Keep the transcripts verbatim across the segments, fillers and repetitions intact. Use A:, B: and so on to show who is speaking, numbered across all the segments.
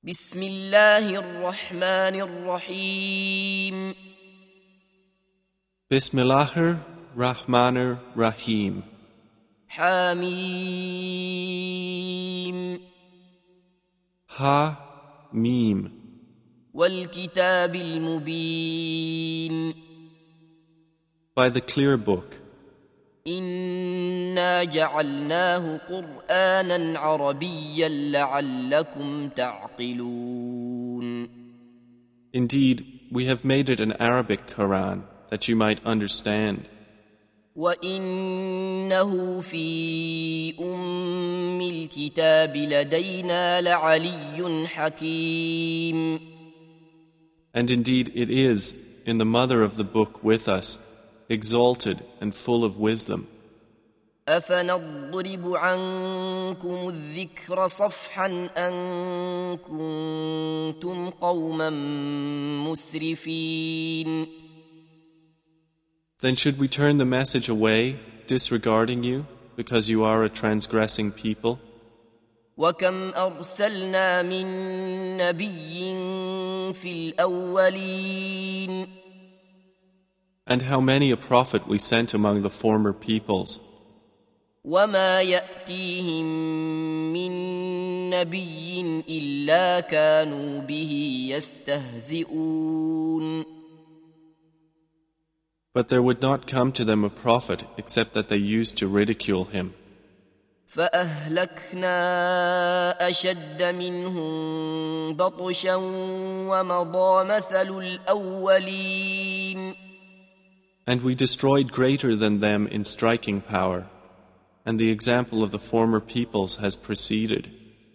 A: بسم الله الرحمن الرحيم
B: Bismillahir Rahmanir Rahim.
A: حميم
B: Ha Mim.
A: والكتاب المبين
B: By the clear book.
A: إنا جعلناه قرآنا عربيا لعلكم تعقلون
B: Indeed, we have made it an Arabic Quran that you might understand.
A: وإنه في أم الكتاب لدينا لعلي حكيم
B: And indeed it is, in the mother of the book with us, exalted and full of wisdom.
A: أفنضرب عنكم الذكر صفحا أن كنتم قوما مسرفين
B: Then should we turn the message away, disregarding you, because you are a transgressing people?
A: وكم أرسلنا من نبي في الأولين
B: And how many a prophet we sent among the former peoples,
A: وما يأتيهم من نبي إلا كانوا به يستهزئون
B: but there would not come to them a prophet except that they used to ridicule him.
A: فأهلكنا أشد منهم بطشا ومضى مثل الأولين
B: And we destroyed greater than them in striking power, and the example of the former peoples has preceded.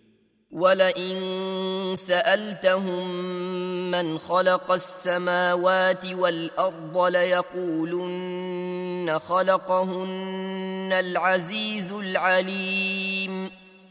A: ولئن سألتهم من خلق السماوات والأرض ليقولن خلقهن العزيز العليم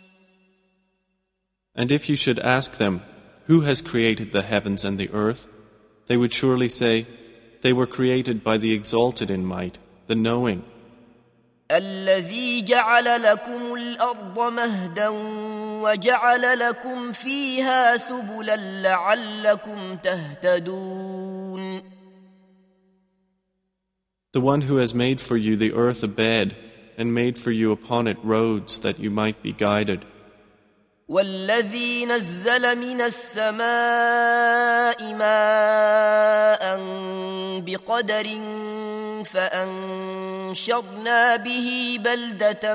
B: And if you should ask them, who has created the heavens and the earth, they would surely say, they were created by the exalted in might, the knowing.
A: الذي جعل لكم الأرض مهدا وجعل لكم فيها سبلا لعلكم تهتدون
B: The one who has made for you the earth a bed and made for you upon it roads that you might be guided.
A: والذي نزل من السماء ماء بقدر فأنشرنا به بلدة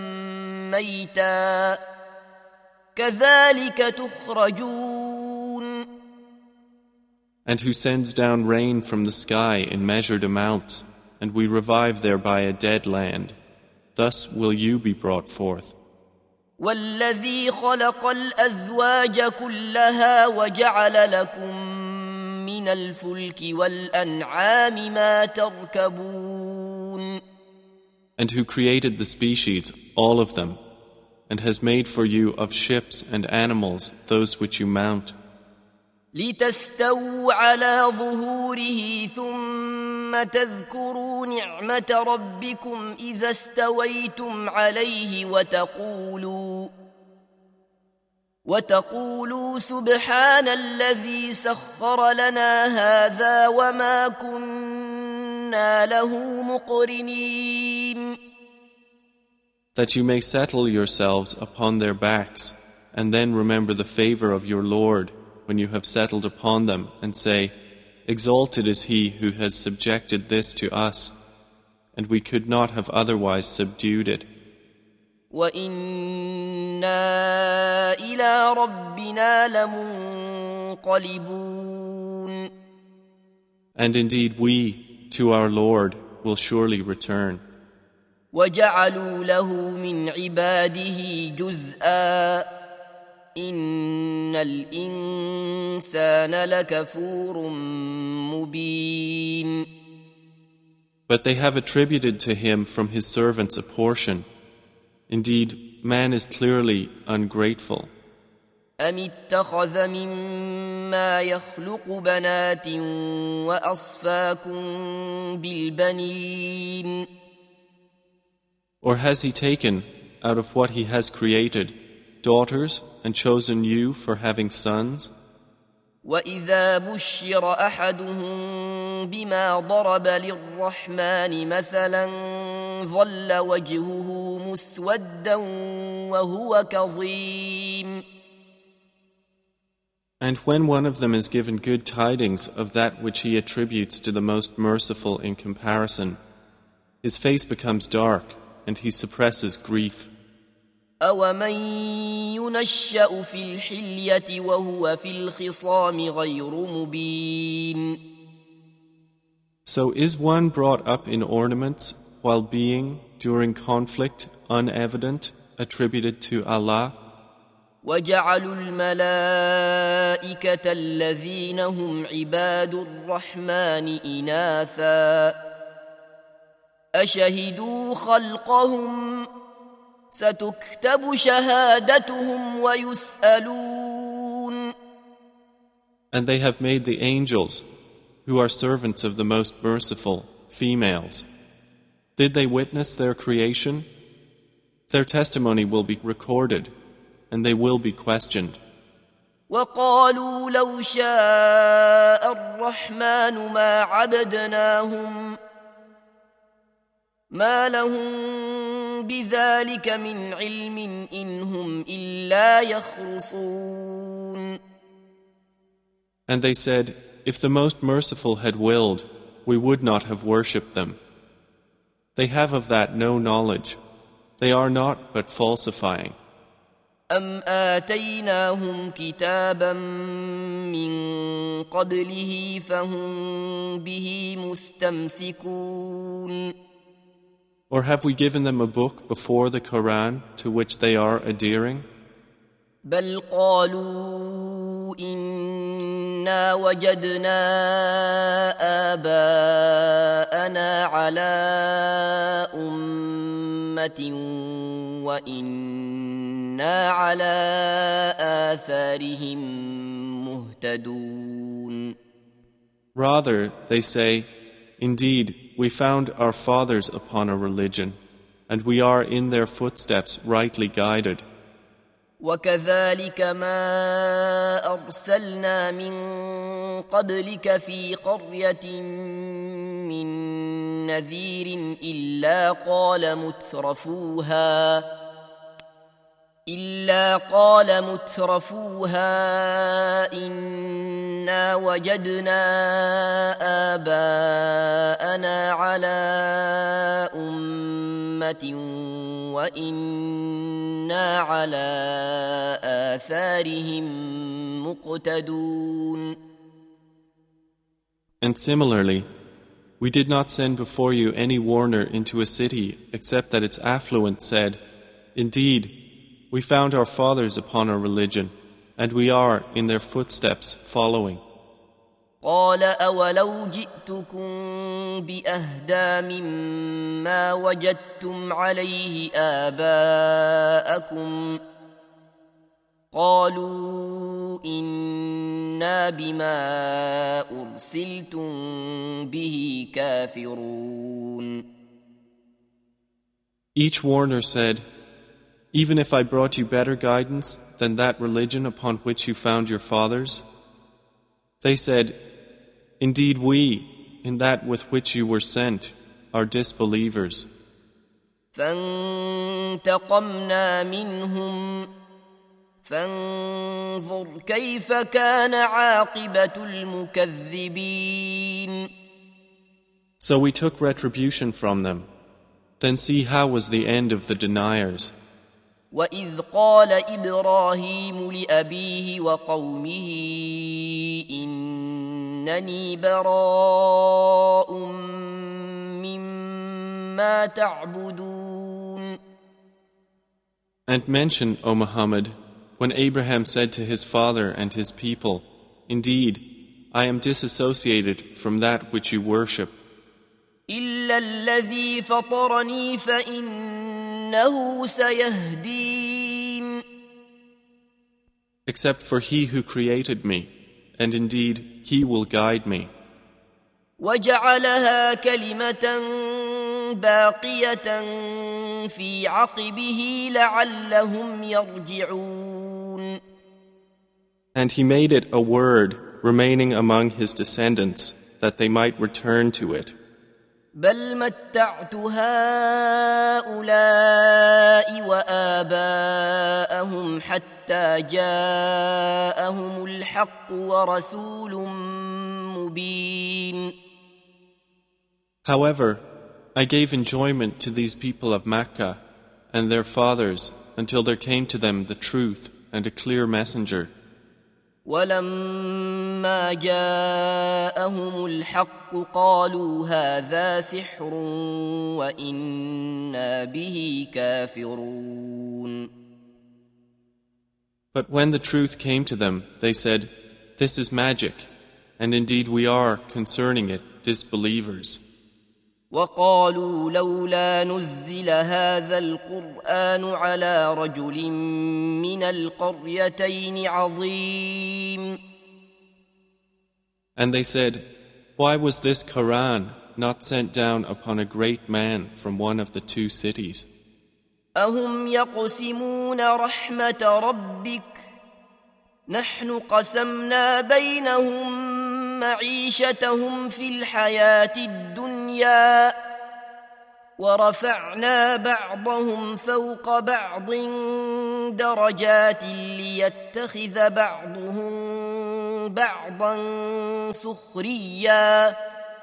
A: ميتا كذلك تخرجون
B: And who sends down rain from the sky in measured amounts, and we revive thereby a dead land. Thus will you be brought forth.
A: والذي خلق الأزواج كلها وجعل لكم من الفلك والأنعام ما تركبون
B: And who created the species, all of them, and has made for you of ships and animals those which you mount,
A: لتستووا على ظهوره ثم تذكروا نعمة ربكم إذا استويتم عليه وتقولوا وتقولوا سبحان الذي سخر لنا هذا وما كنا له مقرنين
B: that you may settle yourselves upon their backs, and then remember the favor of your Lord when you have settled upon them, and say, exalted is he who has subjected this to us, and we could not have otherwise subdued it.
A: وَإِنَّا إِلَى رَبِّنَا لَمُنقَلِبُونَ
B: And indeed we, to our Lord, will surely return.
A: وَجَعَلُوا لَهُ مِنْ عِبَادِهِ جُزْءًا إِنَّ الْإِنسَانَ لَكَفُورٌ مُبِينٌ
B: But they have attributed to him from his servants a portion. Indeed, man is clearly ungrateful.
A: أَمِ اتَّخَذَ مِمَّا يَخْلُقُ بَنَاتٍ وَأَصْفَاكُم بِالْبَنِينَ
B: Or has he taken, out of what he has created, daughters and chosen you for having sons?
A: وإذا بشر أحدهم بما ضرب للرحمن مثلا ظل وجهه مسودا وهو كظيم.
B: And when one of them is given good tidings of that which he attributes to the most merciful in comparison, his face becomes dark and he suppresses grief.
A: أَوَمَن يُنَشَّأُ فِي الْحِلْيَةِ وَهُوَ فِي الْخِصَامِ غَيْرُ مُبِينٍ.
B: So is one brought up in ornaments while being, during conflict, unevident, attributed to Allah?
A: وَجَعَلُوا الْمَلَائِكَةَ الَّذِينَ هُمْ عِبَادُ الرَّحْمَنِ إِنَاثًا أَشَهِدُوا خَلْقَهُمْ ستكتب شهادتهم ويسألون.
B: And they have made the angels, who are servants of the most merciful, females. Did they witness their creation? Their testimony will be recorded, and they will be questioned.
A: وقالوا لو شاء الرحمن ما عبدناهم ما لهم بذلك من علم إن هم إلا يخرصون.
B: And they said, if the most merciful had willed, we would not have worshipped them. They have of that no knowledge. They are not but falsifying.
A: أم آتيناهم كتابا من قبله فهم به مستمسكون.
B: Or have we given them a book before the Quran to which they are adhering?
A: بل قالوا إنا وجدنا آباءنا على أمة وإنا على آثارهم مهتدون.
B: Rather, they say, indeed, we found our fathers upon a religion, and we are in their footsteps rightly guided.
A: وكذلك ما أرسلنا من قبلك في قرية من نذير إلا قال مترفوها إلا قال مترفوها إنا وجدنا آباءنا على أمة وإنا على آثارهم مقتدون.
B: And similarly, we did not send before you any warner into a city except that its affluent said, indeed, we found our fathers upon a religion, and we are in their footsteps following.
A: قال أولو جئتكم بأهدى مما وجدتم عليه آباءكم قالوا إنا بما أرسلتم به كافرون.
B: Each warner said, even if I brought you better guidance than that religion upon which you found your fathers? They said, indeed we, in that with which you were sent, are disbelievers.
A: فانتقمنا منهم فانظر كيف كان عاقبة المكذبين.
B: So we took retribution from them. Then see how was the end of the deniers.
A: وَإِذْ قَالَ إِبْرَاهِيمُ لِأَبِيهِ وَقَوْمِهِ إِنَّنِي بَرَاءٌ مِّمَّا تَعْبُدُونَ.
B: And mention, O Muhammad, when Abraham said to his father and his people, indeed, I am disassociated from that which you worship.
A: إِلَّا الَّذِي فَطَرَنِي فَإِنَّهُ سَيَهْدِينِ.
B: Except for he who created me, and indeed he will guide me.
A: وجعلها كلمة باقية في عقبه لعلهم يرجعون.
B: And he made it a word remaining among his descendants, that they might return to it.
A: بل متعت هؤلاء وآباءهم حتى جاءهم الحق ورسول مبين.
B: However, I gave enjoyment to these people of Makkah and their fathers until there came to them the truth and a clear messenger.
A: ولما جاءهم الحق قالوا هذا سحر وإنا به كافرون.
B: But when the truth came to them, they said, "This is magic, and indeed we are, concerning it, disbelievers."
A: وقالوا لولا نزل هذا القرآن على رجل من القريتين عظيم.
B: And they said, "Why was this Quran not sent down upon a great man from one of the two cities?"
A: أهم يقسمون رحمة ربك نحن قسمنا بينهم معيشتهم في الحياة الدنيا ورفعنا بعضهم فوق بعض درجات ليتخذ بعضهم بعضا سخريا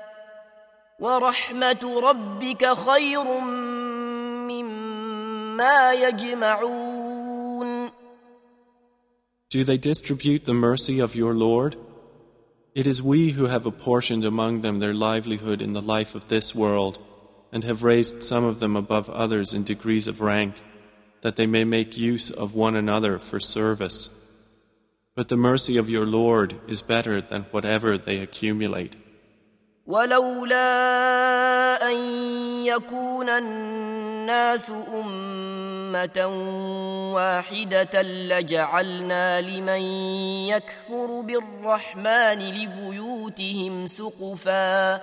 A: ورحمة ربك خير مما يجمعون.
B: Do they distribute the mercy of your Lord? It is we who have apportioned among them their livelihood in the life of this world, and have raised some of them above others in degrees of rank, that they may make use of one another for service. But the mercy of your Lord is better than whatever they accumulate.
A: ولولا أن يكون الناس أمة واحدة لجعلنا لمن يكفر بالرحمن لبيوتهم سقفا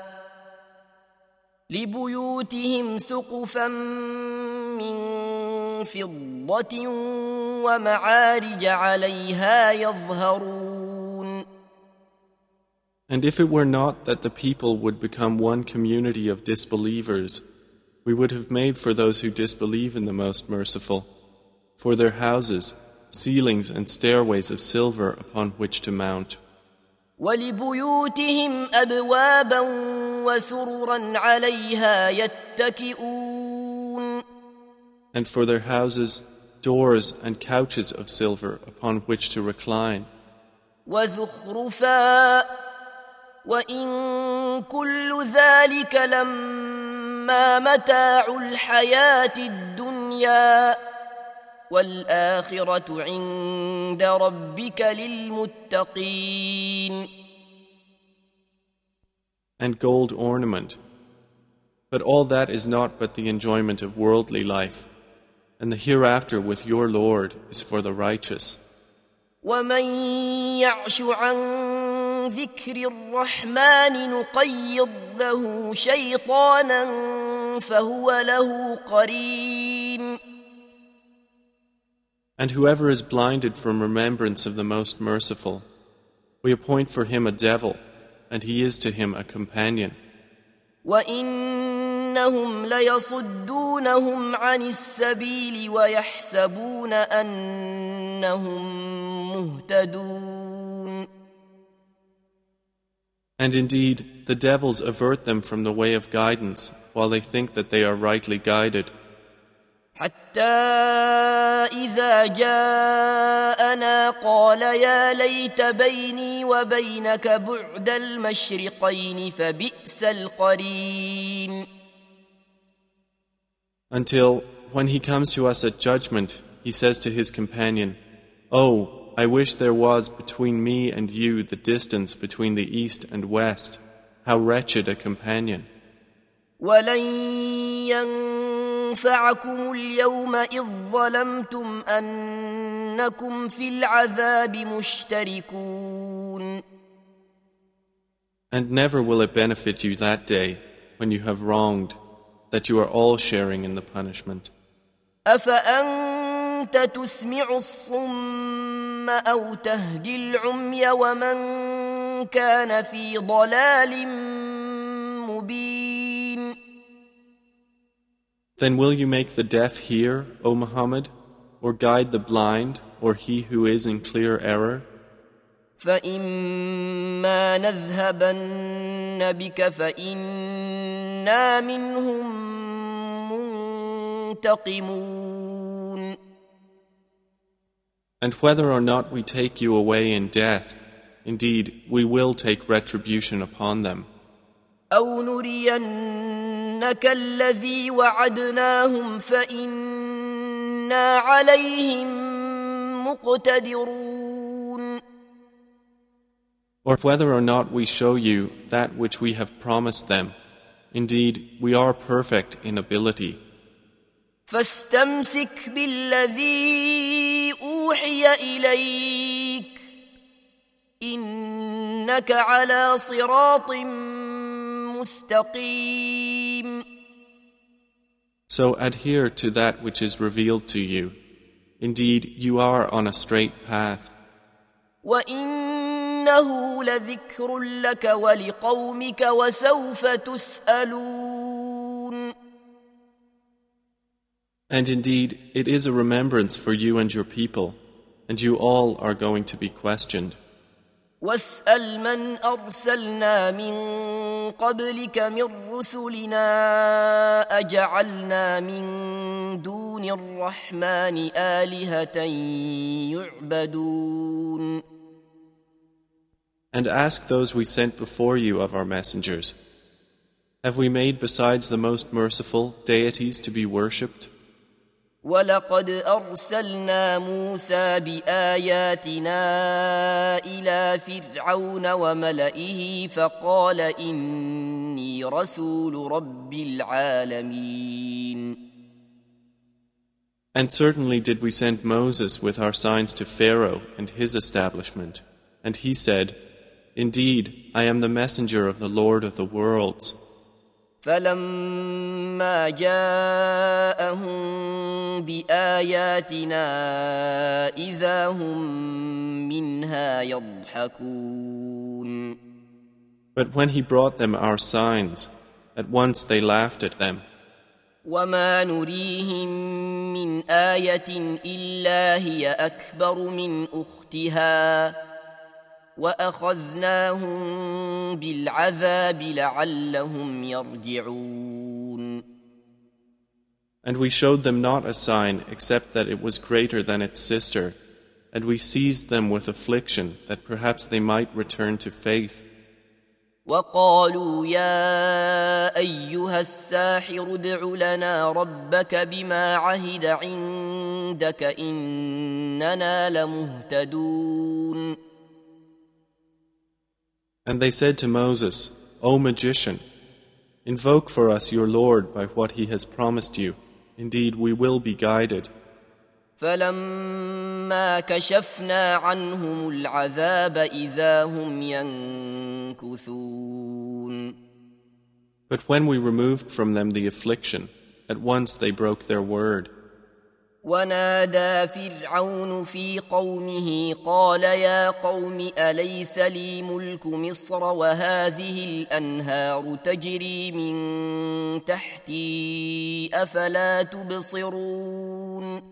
A: لبيوتهم سقفا من فضة ومعارج عليها يظهرون.
B: And if it were not that the people would become one community of disbelievers, we would have made for those who disbelieve in the Most Merciful, for their houses, ceilings and stairways of silver upon which to mount.
A: وَلِبُيُوتِهِمْ أَبْوَابًا وَسُرُرًا عَلَيْهَا يَتَّكِئُونَ.
B: And for their houses, doors and couches of silver upon which to recline.
A: وَزُخْرُفًا وَإِن كُلُّ ذَلِكَ لَمَّا مَتَاعُ الْحَيَاةِ الدُّنْيَا وَالْآخِرَةُ عِندَ رَبِّكَ لِلْمُتَّقِينَ.
B: And gold ornament. But all that is not but the enjoyment of worldly life, and the hereafter with your Lord is for the righteous.
A: وَمَن يَعْشُ عَن ذِكْرِ الرَّحْمَنِ نُقَيِّضْ لَهُ شَيْطَانًا فَهُوَ لَهُ قَرِينٌ.
B: And whoever is blinded from remembrance of the Most Merciful, we appoint for him a devil, and he is to him a companion.
A: وَإِنَّهُمْ لَيَصُدُّونَهُمْ عَنِ السَّبِيلِ وَيَحْسَبُونَ أَنَّهُمْ مُهْتَدُونَ. And
B: indeed, the devils avert them from the way of guidance, while they think that they are rightly guided.
A: حتى إذا جاءنا قال يا ليت بيني وبينك بعد المشرقين فبئس القرين.
B: Until, when he comes to us at judgment, he says to his companion, "Oh, I wish there was between me and you the distance between the east and west. How wretched a companion."
A: ولن ينفعكم اليوم إذ ظلمتم أنكم في العذاب مشتركون.
B: And never will it benefit you that day when you have wronged, that you are all sharing in the punishment.
A: أفأنت تسمع الصم أو تهدي العمي ومن كان في ضلال مبين.
B: Then will you make the deaf hear, O Muhammad, or guide the blind, or he who is in clear error?
A: فإما نذهبن بك فإنا منهم منتقمون.
B: And whether or not we take you away in death, indeed we will take retribution upon them.
A: أو نرينك الذي وعدناهم فإنا عليهم مقتدرون.
B: Or whether or not we show you that which we have promised them, indeed we are perfect in ability.
A: فاستمسك بالذي أوحي إليك إنك على صراط مستقيم.
B: So adhere to that which is revealed to you. Indeed, you are on a straight path.
A: وإنه لذكر لك ولقومك وسوف تسألون.
B: And indeed, it is a remembrance for you and your people, and you all are going to be questioned.
A: واسأل من أرسلنا من قبلك من رسلنا أجعلنا من دون الرحمن آلهة يعبدون.
B: And ask those we sent before you of our messengers, have we made besides the most merciful deities to be worshipped?
A: ولقد أرسلنا موسى بآياتنا إلى فرعون وملئه فقال إني رسول رب العالمين.
B: And certainly did we send Moses with our signs to Pharaoh and his establishment, and he said, Indeed, I am the messenger of the Lord of the worlds.
A: فلما جاءهم بآياتنا إذا هم منها يضحكون.
B: But when he brought them our signs, at once they laughed at them.
A: وما نريهم من آية إلا هي أكبر من أختها وأخذناهم بالعذاب لعلهم يرجعون.
B: And we showed them not a sign except that it was greater than its sister, and we seized them with affliction that perhaps they might return to faith.
A: وقالوا يا أيها الساحر ادع لنا ربك بما عهد عندك إننا لمهتدون.
B: And they said to Moses, O magician, invoke for us your Lord by what he has promised you. Indeed, we will be guided.
A: فلما كشفنا عنهم العذاب إذا هم ينكثون.
B: But when we removed from them the affliction, at once they broke their word.
A: ونادى فرعون في قومه قال يا قوم أليس لي ملك مصر وهذه الأنهار تجري من تحتي أفلا تبصرون.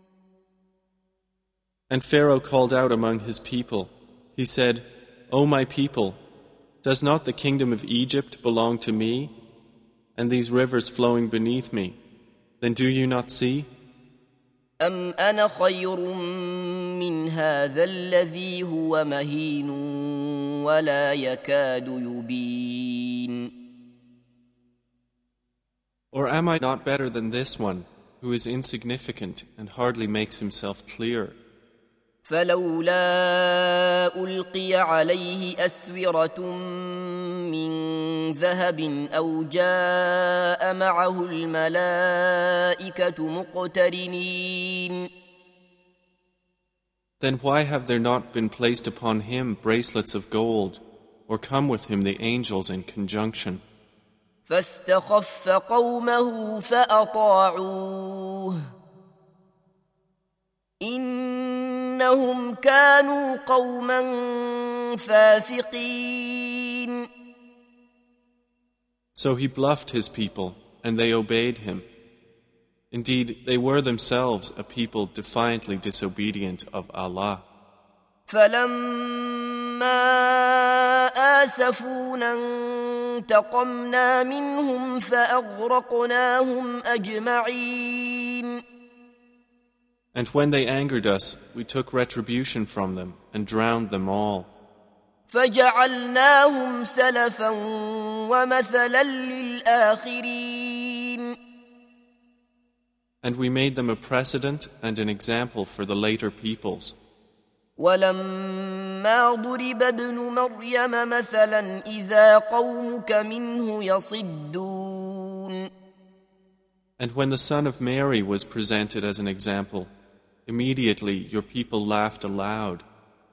B: And Pharaoh called out among his people. He said, O my people, does not the kingdom of Egypt belong to me, and these rivers flowing beneath me? Then do you not see?
A: أم أنا خير من هذا الذي هو مهين ولا يكاد يبين.
B: Or am I not better than this one, who is insignificant and hardly makes himself clear?
A: فلولا ألقي عليه أسورة من ذهب أو جاء معه الملائكة مقترنين.
B: Then why have there not been placed upon him bracelets of gold, or come with him the angels in conjunction.
A: فاستخف قومه فأطاعوه إنهم كانوا قوما فاسقين.
B: So he bluffed his people, and they obeyed him. Indeed, they were themselves a people defiantly disobedient of Allah.
A: فلما آسفونا انتقمنا منهم فأغرقناهم أجمعين.
B: And when they angered us, we took retribution from them and drowned them all.
A: فجعلناهم سلفا ومثلا للآخرين.
B: And we made them a precedent and an example for the later peoples.
A: ولما ضرب ابن مريم مثلا إذا قومك منه يصدون.
B: And when the son of Mary was presented as an example, immediately your people laughed aloud.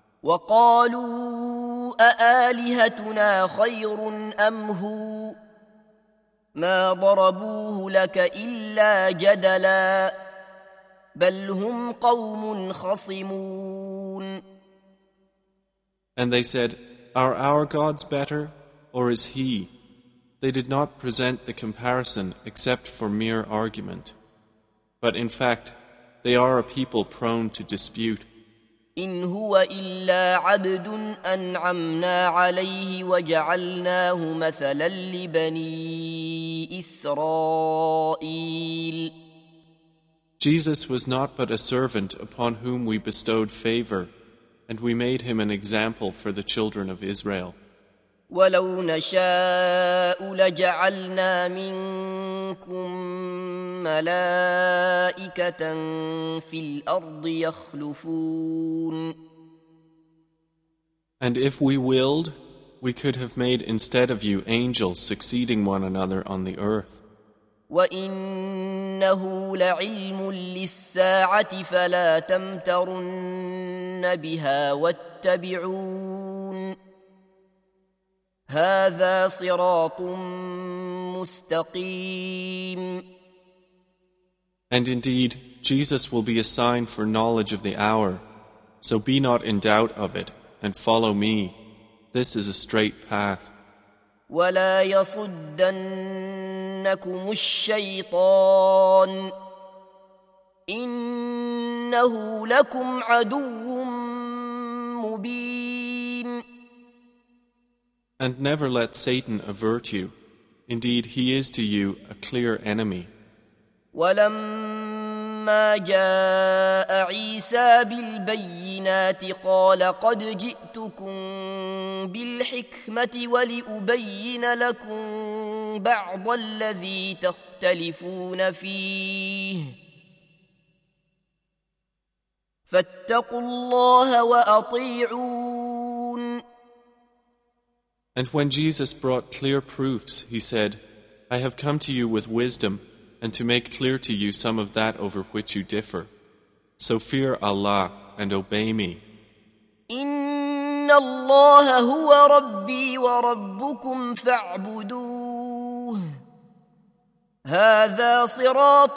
A: وقالوا أآلهتنا خير أم هو ما ضربوه لك إلا جدلا بل هم قوم خصمون.
B: And they said, Are our gods better, or is he? They did not present the comparison except for mere argument. But in fact, they are a people prone to dispute.
A: إن هو إلا عبد أنعمنا عليه وجعلناه مثلا لبني إسرائيل.
B: Jesus was not but a servant upon whom we bestowed favor, and we made him an example for the children of Israel.
A: ولو نشاء لجعلنا منكم ملائكة في الأرض يخلفون.
B: And if we willed, we could have made instead of you angels succeeding one another on the earth.
A: وإنه لعلم للساعة فلا تمترن بها واتبعون هذا صراط مستقيم.
B: And indeed, Jesus will be a sign for knowledge of the hour, so be not in doubt of it, and follow me. This is a straight path.
A: ولا يصدنكم الشيطان إنه لكم عدو مبين.
B: And never let Satan avert you. Indeed, he is to you a clear enemy.
A: ولما جاء عيسى بالبينات قال قد جئتكم بالحكمة ولأبين لكم بعض الذي تختلفون فيه فاتقوا الله وأطيعون.
B: And when Jesus brought clear proofs, he said, I have come to you with wisdom and to make clear to you some of that over which you differ. So fear Allah and obey me.
A: إن الله هو ربي وربكم فاعبدوه هذا صراط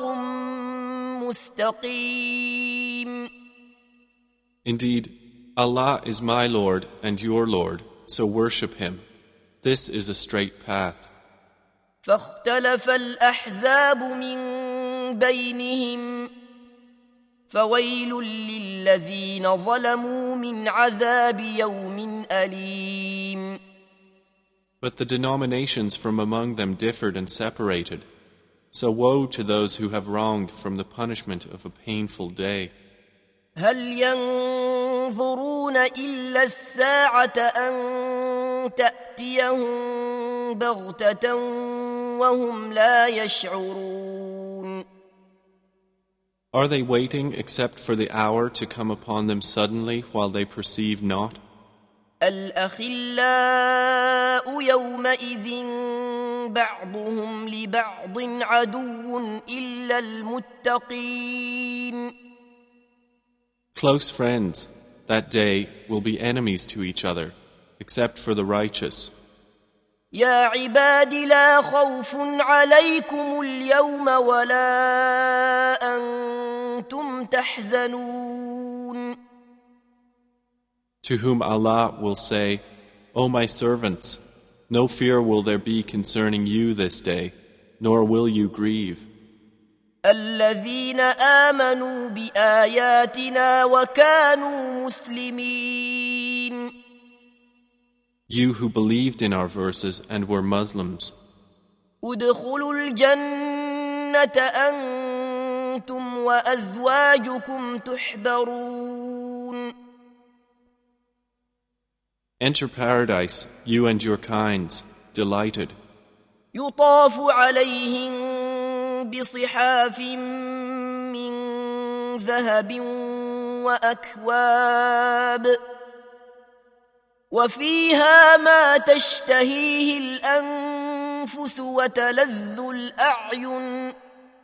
A: مستقيم.
B: Indeed, Allah is my Lord and your Lord, so worship Him. This is a straight path.
A: فاختلف الأحزاب من بينهم فويل للذين ظلموا من عذاب يوم أليم.
B: But the denominations from among them differed and separated. So woe to those who have wronged from the punishment of a painful day.
A: هل ينظرون إلا الساعة أن تأتيهم بغتة وهم لا يشعرون.
B: Are they waiting except for the hour to come upon them suddenly while they perceive not?
A: الأخلاء يومئذ بعضهم لبعض عدو إلا المتقين.
B: Close friends that day will be enemies to each other, except for the righteous.
A: يا عباد لا خوف عليكم اليوم ولا أنتم تحزنون.
B: To whom Allah will say, O my servants, no fear will there be concerning you this day, nor will you grieve.
A: الذين آمنوا بآياتنا وكانوا مسلمين.
B: You who believed in our verses and were Muslims.
A: ادخلوا الجنة أنتم وأزواجكم تحبرون.
B: Enter paradise, you and your kinds, delighted.
A: يطاف عليهم بصحاف من ذهب وأكواب وفيها ما تشتهيه الأنفس وتلذ الأعين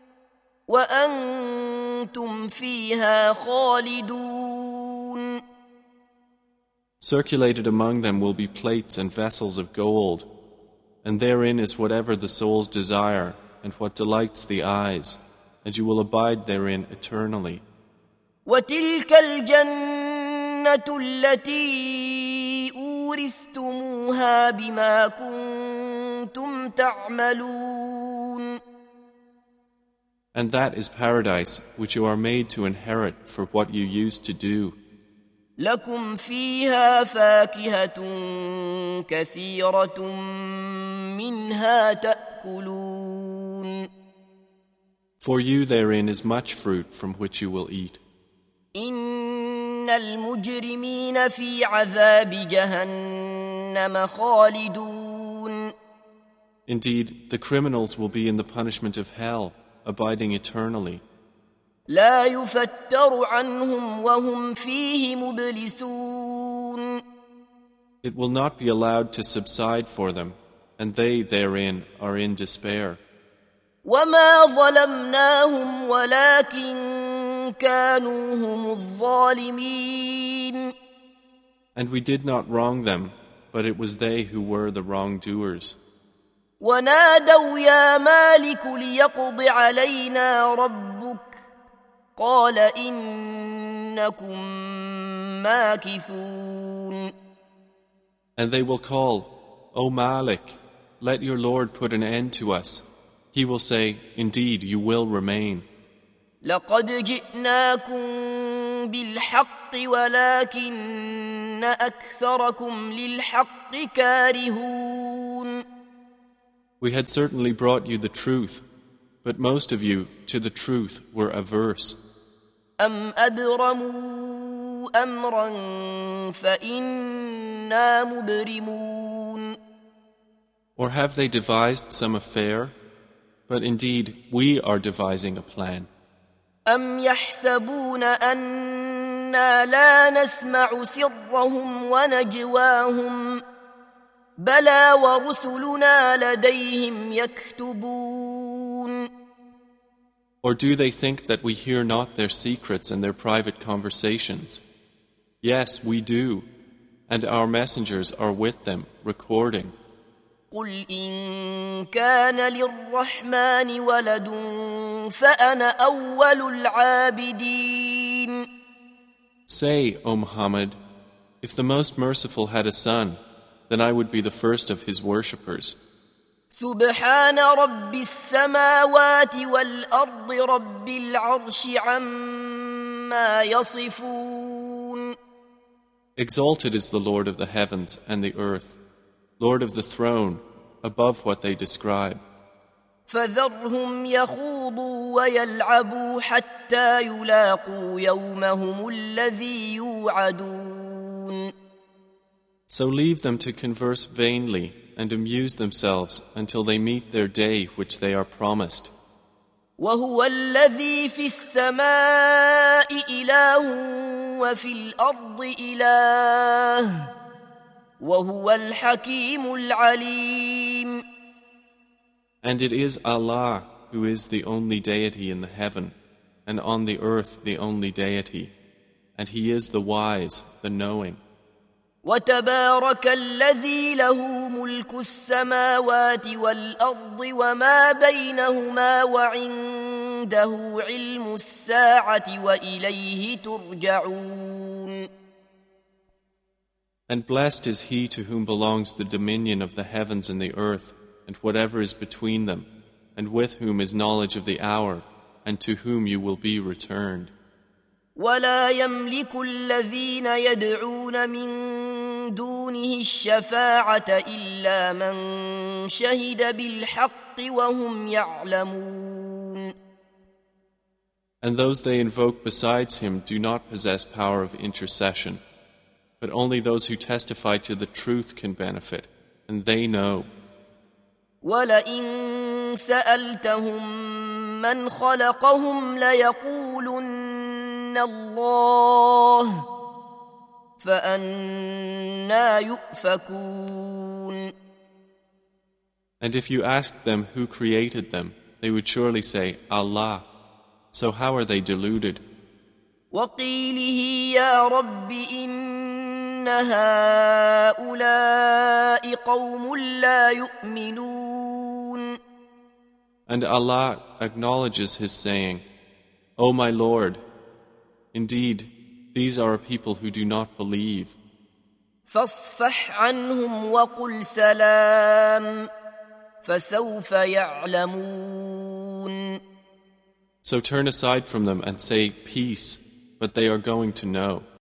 A: وأنتم فيها خالدون.
B: Circulated among them will be plates and vessels of gold, and therein is whatever the souls desire and what delights the eyes, and you will abide therein eternally.
A: وتلك الجنة التي أورثتموها بما كنتم تعملون.
B: And that is paradise which you are made to inherit for what you used to do.
A: لكم فيها فاكهة كثيرة منها تأكلون.
B: For you therein is much fruit from which you will eat.
A: إن المجرمين في عذاب جهنم خالدون.
B: Indeed, the criminals will be in the punishment of hell, abiding eternally.
A: لا يفتر عنهم وهم فيه مبلسون.
B: It will not be allowed to subside for them, and they therein are in despair.
A: وما ظلمناهم ولكن كانوا هم الظالمين.
B: And we did not wrong them, but it was they who were the wrongdoers.
A: ونادوا يا مالك ليقض علينا ربك قال إنكم ماكثون.
B: And they will call, O Malik, let your Lord put an end to us. He will say, indeed, you will remain.
A: لقد جئناكم بالحق ولكن أكثركم للحق كارهون.
B: We had certainly brought you the truth, but most of you to the truth were averse.
A: أم أبرموا أمرا فإنا مبرمون.
B: Or have they devised some affair? But indeed, we are devising a plan.
A: أم يحسبون أنا لا نسمع سرهم ونجواهم بلى ورسلنا لديهم يكتبون.
B: Or do they think that we hear not their secrets and their private conversations? Yes, we do, and our messengers are with them, recording.
A: قل إن كان للرحمن ولد فأنا أول العابدين.
B: Say, O Muhammad, if the Most Merciful had a son, then I would be the first of his worshippers.
A: سبحان رب السماوات والأرض رب العرش عما يصفون.
B: Exalted is the Lord of the heavens and the earth, Lord of the throne, above what they describe.
A: فذرهم يخوضوا ويلعبوا حتى يلاقوا يومهم الذي يوعدون.
B: So leave them to converse vainly and amuse themselves until they meet their day which they are promised.
A: وهو الذي في السماء إله وفي الأرض إله وهو الحكيم العليم.
B: And it is Allah who is the only deity in the heaven, and on the earth the only deity, and He is the wise, the knowing.
A: وتبارك الذي له ملك السماوات والأرض وما بينهما وعنده علم الساعة وإليه ترجعون.
B: And blessed is he to whom belongs the dominion of the heavens and the earth, and whatever is between them, and with whom is knowledge of the hour, and to whom you will be returned.
A: ولا يملك الذين يدعون من دونه الشفاعة إلا من شهد بالحق وهم يعلمون.
B: And those they invoke besides him do not possess power of intercession, but only those who testify to the truth can benefit, and they know.
A: وَلَئِن سَأَلْتَهُم مَّنْ خَلَقَهُمْ لَيَقُولُنَّ اللَّهُ فَأَنَّىٰ يُؤْفَكُونَ.
B: And if you asked them who created them, they would surely say, Allah. So how are they deluded?
A: وَقِيلِهِ يَا رَبِّ إِنَّ هَٰؤُلَاءِ قَوْمٌ لَّا يُؤْمِنُونَ.
B: And Allah acknowledges His saying, O my Lord, indeed, these are a people who do not believe.
A: فَاصْفَحْ عَنْهُمْ وَقُلْ سَلَامٌ فَسَوْفَ يَعْلَمُونَ.
B: So turn aside from them and say peace, but they are going to know.